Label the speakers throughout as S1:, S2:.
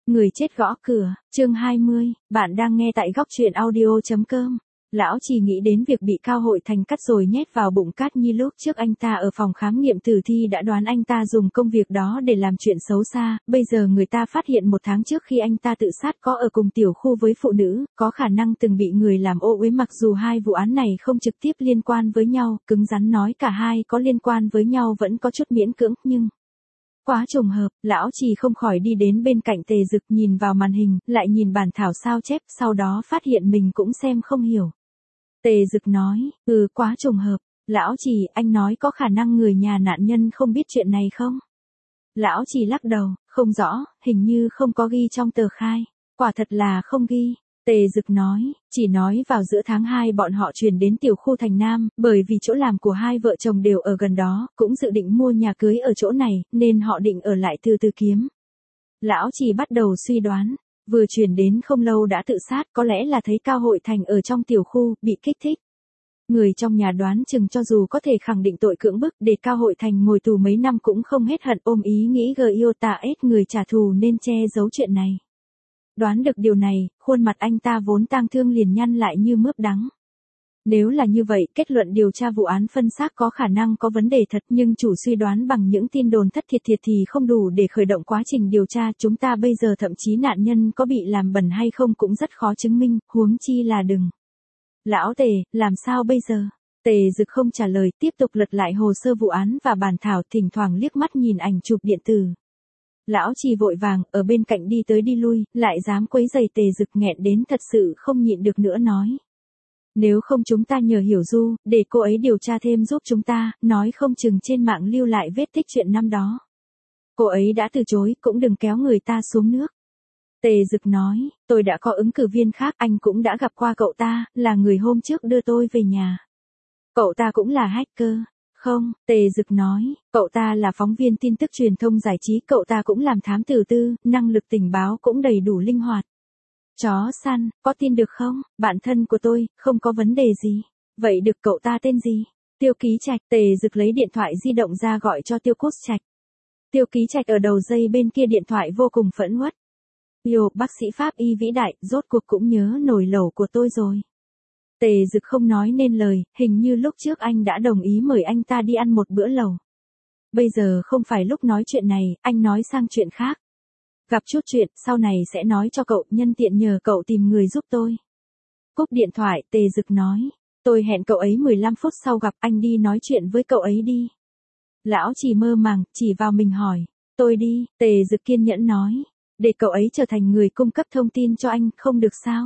S1: Người chết gõ cửa, chương 20, bạn đang nghe tại góc truyện audio.com. Lão chỉ nghĩ đến việc bị Cao Hội Thành cắt rồi nhét vào bụng Cát Nhi lúc trước anh ta ở phòng khám nghiệm tử thi đã đoán anh ta dùng công việc đó để làm chuyện xấu xa, bây giờ người ta phát hiện 1 tháng trước khi anh ta tự sát có ở cùng tiểu khu với phụ nữ, có khả năng từng bị người làm ô uế. Mặc dù hai vụ án này không trực tiếp liên quan với nhau, cứng rắn nói cả hai có liên quan với nhau vẫn có chút miễn cưỡng, nhưng quá trùng hợp, lão chỉ không khỏi đi đến bên cạnh Tề Dực, nhìn vào màn hình, lại nhìn bản thảo sao chép, sau đó phát hiện mình cũng xem không hiểu. Tề Dực nói, quá trùng hợp. Lão chỉ, anh nói có khả năng người nhà nạn nhân không biết chuyện này không? Lão chỉ lắc đầu, không rõ, hình như không có ghi trong tờ khai. Quả thật là không ghi. Tề Dực nói, chỉ nói vào giữa tháng 2 bọn họ chuyển đến tiểu khu Thành Nam, bởi vì chỗ làm của hai vợ chồng đều ở gần đó, cũng dự định mua nhà cưới ở chỗ này, nên họ định ở lại từ từ kiếm. Lão chỉ bắt đầu suy đoán, vừa chuyển đến không lâu đã tự sát, có lẽ là thấy Cao Hội Thành ở trong tiểu khu, bị kích thích. Người trong nhà đoán chừng cho dù có thể khẳng định tội cưỡng bức để Cao Hội Thành ngồi tù mấy năm cũng không hết hận, ôm ý nghĩ Giota ép người trả thù nên che giấu chuyện này. Đoán được điều này, khuôn mặt anh ta vốn tang thương liền nhăn lại như mướp đắng. Nếu là như vậy, kết luận điều tra vụ án phân xác có khả năng có vấn đề thật, nhưng chủ suy đoán bằng những tin đồn thất thiệt thì không đủ để khởi động quá trình điều tra. Chúng ta bây giờ thậm chí nạn nhân có bị làm bẩn hay không cũng rất khó chứng minh, huống chi là đừng. Lão Tề, làm sao bây giờ? Tề Dực không trả lời, tiếp tục lật lại hồ sơ vụ án và bản thảo, thỉnh thoảng liếc mắt nhìn ảnh chụp điện tử. Lão chỉ vội vàng, ở bên cạnh đi tới đi lui, lại dám quấy rầy Tề Dực, nghẹn đến thật sự không nhịn được nữa nói. Nếu không chúng ta nhờ Hiểu Du, để cô ấy điều tra thêm giúp chúng ta, nói không chừng trên mạng lưu lại vết tích chuyện năm đó. Cô ấy đã từ chối, cũng đừng kéo người ta xuống nước. Tề Dực nói, tôi đã có ứng cử viên khác, anh cũng đã gặp qua cậu ta, là người hôm trước đưa tôi về nhà. Cậu ta cũng là hacker. Không, Tề Dực nói, cậu ta là phóng viên tin tức truyền thông giải trí, cậu ta cũng làm thám tử tư, năng lực tình báo cũng đầy đủ linh hoạt. Chó săn, có tin được không? Bạn thân của tôi, không có vấn đề gì. Vậy được, cậu ta tên gì? Tiêu Ký Trạch. Tề Dực lấy điện thoại di động ra gọi cho Tiêu Cốt Trạch. Tiêu Ký Trạch ở đầu dây bên kia điện thoại vô cùng phẫn uất. Bác sĩ pháp y vĩ đại, rốt cuộc cũng nhớ nồi lẩu của tôi rồi. Tề Dực không nói nên lời, hình như lúc trước anh đã đồng ý mời anh ta đi ăn một bữa lẩu. Bây giờ không phải lúc nói chuyện này, anh nói sang chuyện khác. Gặp chút chuyện, sau này sẽ nói cho cậu, nhân tiện nhờ cậu tìm người giúp tôi. Cúp điện thoại, Tề Dực nói, tôi hẹn cậu ấy 15 phút sau gặp, anh đi nói chuyện với cậu ấy đi. Lão chỉ mơ màng, chỉ vào mình hỏi, tôi đi, Tề Dực kiên nhẫn nói, để cậu ấy trở thành người cung cấp thông tin cho anh, không được sao?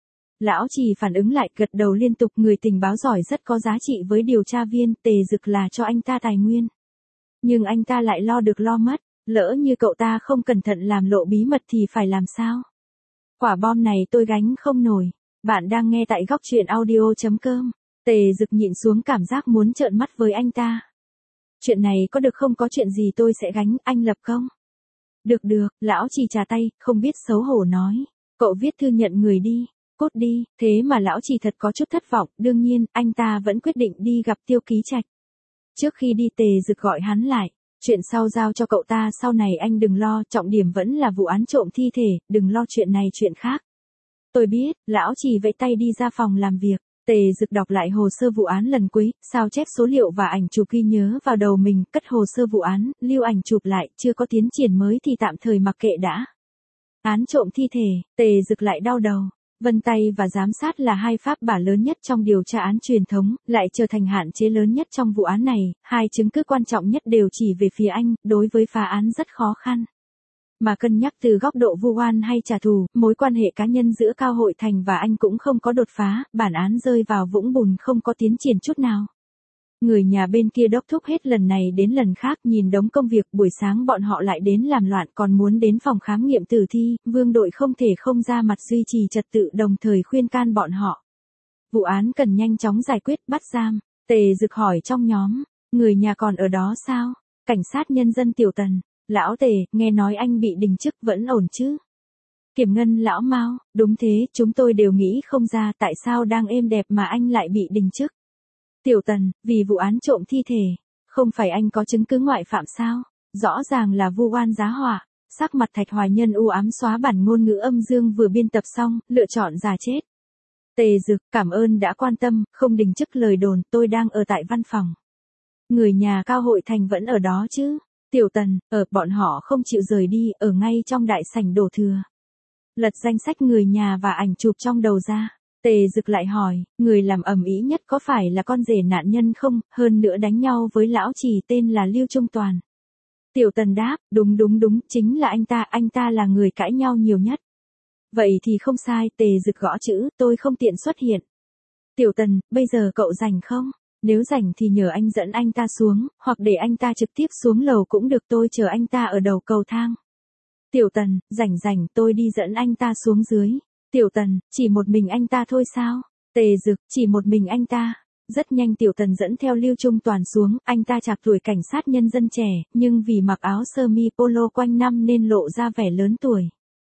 S1: Lão chỉ phản ứng lại, gật đầu liên tục, người tình báo giỏi rất có giá trị với điều tra viên, Tề Dực là cho anh ta tài nguyên. Nhưng anh ta lại lo được lo mất, lỡ như cậu ta không cẩn thận làm lộ bí mật thì phải làm sao? Quả bom này tôi gánh không nổi. Bạn đang nghe tại góc truyện audio.com. Tề Dực nhịn xuống cảm giác muốn trợn mắt với anh ta. Chuyện này có được không, có chuyện gì tôi sẽ gánh, anh lập công. Được được, lão chỉ trà tay, không biết xấu hổ nói. Cậu viết thư nhận người đi. Cốt đi, thế mà lão chỉ thật có chút thất vọng, đương nhiên, anh ta vẫn quyết định đi gặp Tiêu Ký Trạch. Trước khi đi Tề Dực gọi hắn lại, chuyện sau giao cho cậu ta, sau này anh đừng lo, trọng điểm vẫn là vụ án trộm thi thể, đừng lo chuyện này chuyện khác. Tôi biết, lão chỉ vẫy tay đi ra phòng làm việc, Tề Dực đọc lại hồ sơ vụ án lần cuối, sao chép số liệu và ảnh chụp ghi nhớ vào đầu mình, cất hồ sơ vụ án, lưu ảnh chụp lại, chưa có tiến triển mới thì tạm thời mặc kệ đã. Án trộm thi thể, Tề Dực lại đau đầu. Vân tay và giám sát là hai pháp bảo lớn nhất trong điều tra án truyền thống, lại trở thành hạn chế lớn nhất trong vụ án này, hai chứng cứ quan trọng nhất đều chỉ về phía anh, đối với phá án rất khó khăn. Mà cân nhắc từ góc độ vu oan hay trả thù, mối quan hệ cá nhân giữa Cao Hội Thành và anh cũng không có đột phá, bản án rơi vào vũng bùn không có tiến triển chút nào. Người nhà bên kia đốc thúc hết lần này đến lần khác, nhìn đống công việc, buổi sáng bọn họ lại đến làm loạn, còn muốn đến phòng khám nghiệm tử thi, Vương đội không thể không ra mặt duy trì trật tự, đồng thời khuyên can bọn họ. Vụ án cần nhanh chóng giải quyết, bắt giam. Tề Dực hỏi trong nhóm, người nhà còn ở đó sao? Cảnh sát nhân dân Tiểu Tần, lão Tề, nghe nói anh bị đình chức, vẫn ổn chứ? Kiểm ngân lão Mao, đúng thế, chúng tôi đều nghĩ không ra tại sao đang êm đẹp mà anh lại bị đình chức. Tiểu Tần, vì vụ án trộm thi thể, không phải anh có chứng cứ ngoại phạm sao? Rõ ràng là vu oan giá họa. sắc mặt Thạch Hoài Nhân u ám xóa bản ngôn ngữ âm dương vừa biên tập xong, lựa chọn giả chết. Tề Dực, cảm ơn đã quan tâm, không đình chức lời đồn, tôi đang ở tại văn phòng. Người nhà Cao Hội Thành vẫn ở đó chứ? Tiểu Tần, bọn họ không chịu rời đi, ở ngay trong đại sảnh đổ thừa. Lật danh sách người nhà và ảnh chụp trong đầu ra. Tề Dực lại hỏi, người làm ầm ĩ nhất có phải là con rể nạn nhân không, hơn nữa đánh nhau với lão trì tên là Lưu Trung Toàn. Tiểu Tần đáp, đúng, chính là anh ta là người cãi nhau nhiều nhất. Vậy thì không sai, Tề Dực gõ chữ, tôi không tiện xuất hiện. Tiểu Tần, bây giờ cậu rảnh không? Nếu rảnh thì nhờ anh dẫn anh ta xuống, hoặc để anh ta trực tiếp xuống lầu cũng được, tôi chờ anh ta ở đầu cầu thang. Tiểu Tần, rảnh, tôi đi dẫn anh ta xuống dưới. Tiểu Tần, chỉ một mình anh ta thôi sao? Tề Dực, chỉ một mình anh ta. Rất nhanh Tiểu Tần dẫn theo Lưu Trung Toàn xuống, anh ta trạc tuổi cảnh sát nhân dân trẻ, nhưng vì mặc áo sơ mi polo quanh năm nên lộ ra vẻ lớn tuổi.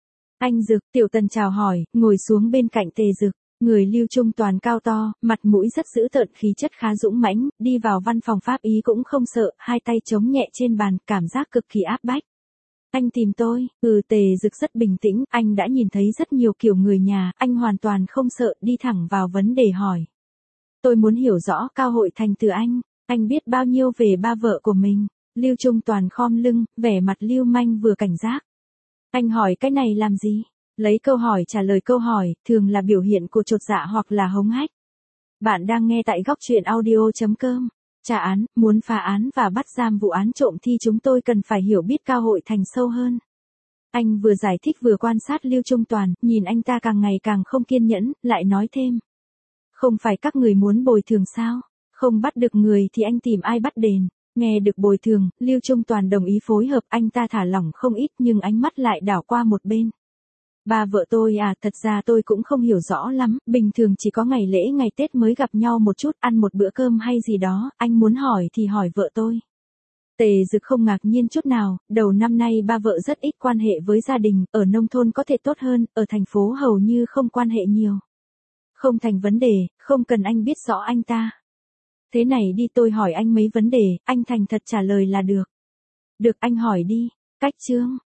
S1: Anh Dực, Tiểu Tần chào hỏi, ngồi xuống bên cạnh Tề Dực. Người Lưu Trung Toàn cao to, mặt mũi rất dữ tợn, khí chất khá dũng mãnh, đi vào văn phòng pháp ý cũng không sợ, hai tay chống nhẹ trên bàn, cảm giác cực kỳ áp bách. Anh tìm tôi, Tề Dực rất bình tĩnh, anh đã nhìn thấy rất nhiều kiểu người nhà, anh hoàn toàn không sợ, đi thẳng vào vấn đề hỏi. Tôi muốn hiểu rõ Cao Hội Thành từ anh biết bao nhiêu về ba vợ của mình. Lưu Trung Toàn khom lưng, vẻ mặt lưu manh vừa cảnh giác. Anh hỏi cái này làm gì? Lấy câu hỏi trả lời câu hỏi, thường là biểu hiện của chột dạ hoặc là hống hách. Bạn đang nghe tại góc truyện audio.com. Trả án, muốn phá án và bắt giam vụ án trộm thì chúng tôi cần phải hiểu biết Cao Hội Thành sâu hơn. Anh vừa giải thích vừa quan sát Lưu Trung Toàn, nhìn anh ta càng ngày càng không kiên nhẫn, lại nói thêm. Không phải các người muốn bồi thường sao? Không bắt được người thì anh tìm ai bắt đền? Nghe được bồi thường, Lưu Trung Toàn đồng ý phối hợp, anh ta thả lỏng không ít nhưng ánh mắt lại đảo qua một bên. Ba vợ tôi thật ra tôi cũng không hiểu rõ lắm, bình thường chỉ có ngày lễ ngày Tết mới gặp nhau một chút, ăn một bữa cơm hay gì đó, anh muốn hỏi thì hỏi vợ tôi. Tề Dực không ngạc nhiên chút nào, đầu năm nay ba vợ rất ít quan hệ với gia đình, ở nông thôn có thể tốt hơn, ở thành phố hầu như không quan hệ nhiều. Không thành vấn đề, không cần anh biết rõ anh ta. Thế này đi, tôi hỏi anh mấy vấn đề, anh thành thật trả lời là được. Được, anh hỏi đi. Cách chương.